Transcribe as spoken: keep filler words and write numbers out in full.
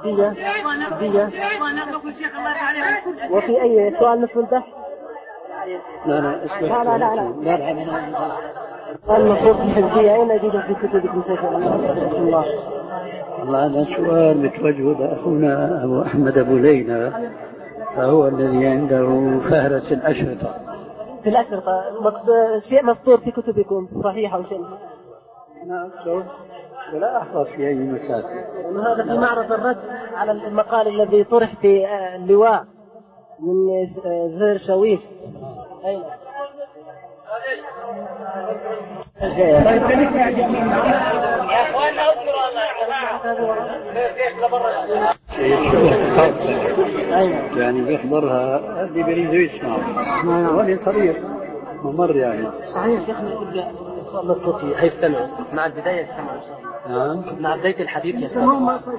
دية دية. وفي أي سؤال مثل البحث؟ لا لا لا لا لا لا لا المفروض الحزبية أين أجد في كتبكم سيف الله؟ والله هذا سؤال متوجه لأخونا أبو أحمد أبو ليلى، فهو الذي عنده فهرس الأشرطة. في الأشرطة شيء مسطور في كتبكم صحيح أو شيء؟ أنا أكثر ولا أحفظ في أي مسافة. وهذا في معرض الرد على المقال الذي طرح في اللواء من زهر شويس. أين؟ يا اخوانا اذكروا الله يا جماعه. يعني بيحضرها اللي بيريدوا يسمعوا، وهذا صغير ممر يعني. صحيح شيخنا تبدأ إن شاء الله الصوت هيستمع مع البداية يستمع إن شاء الله. مع بداية الحديث يستمع.